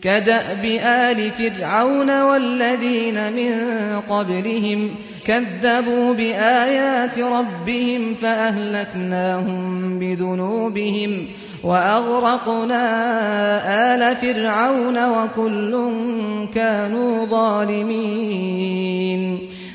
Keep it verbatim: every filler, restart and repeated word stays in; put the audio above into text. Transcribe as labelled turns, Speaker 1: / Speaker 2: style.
Speaker 1: كدأب آل فرعون والذين من قبلهم كذبوا بآيات ربهم فأهلكناهم بذنوبهم وأغرقنا آل فرعون وكل كانوا ظالمين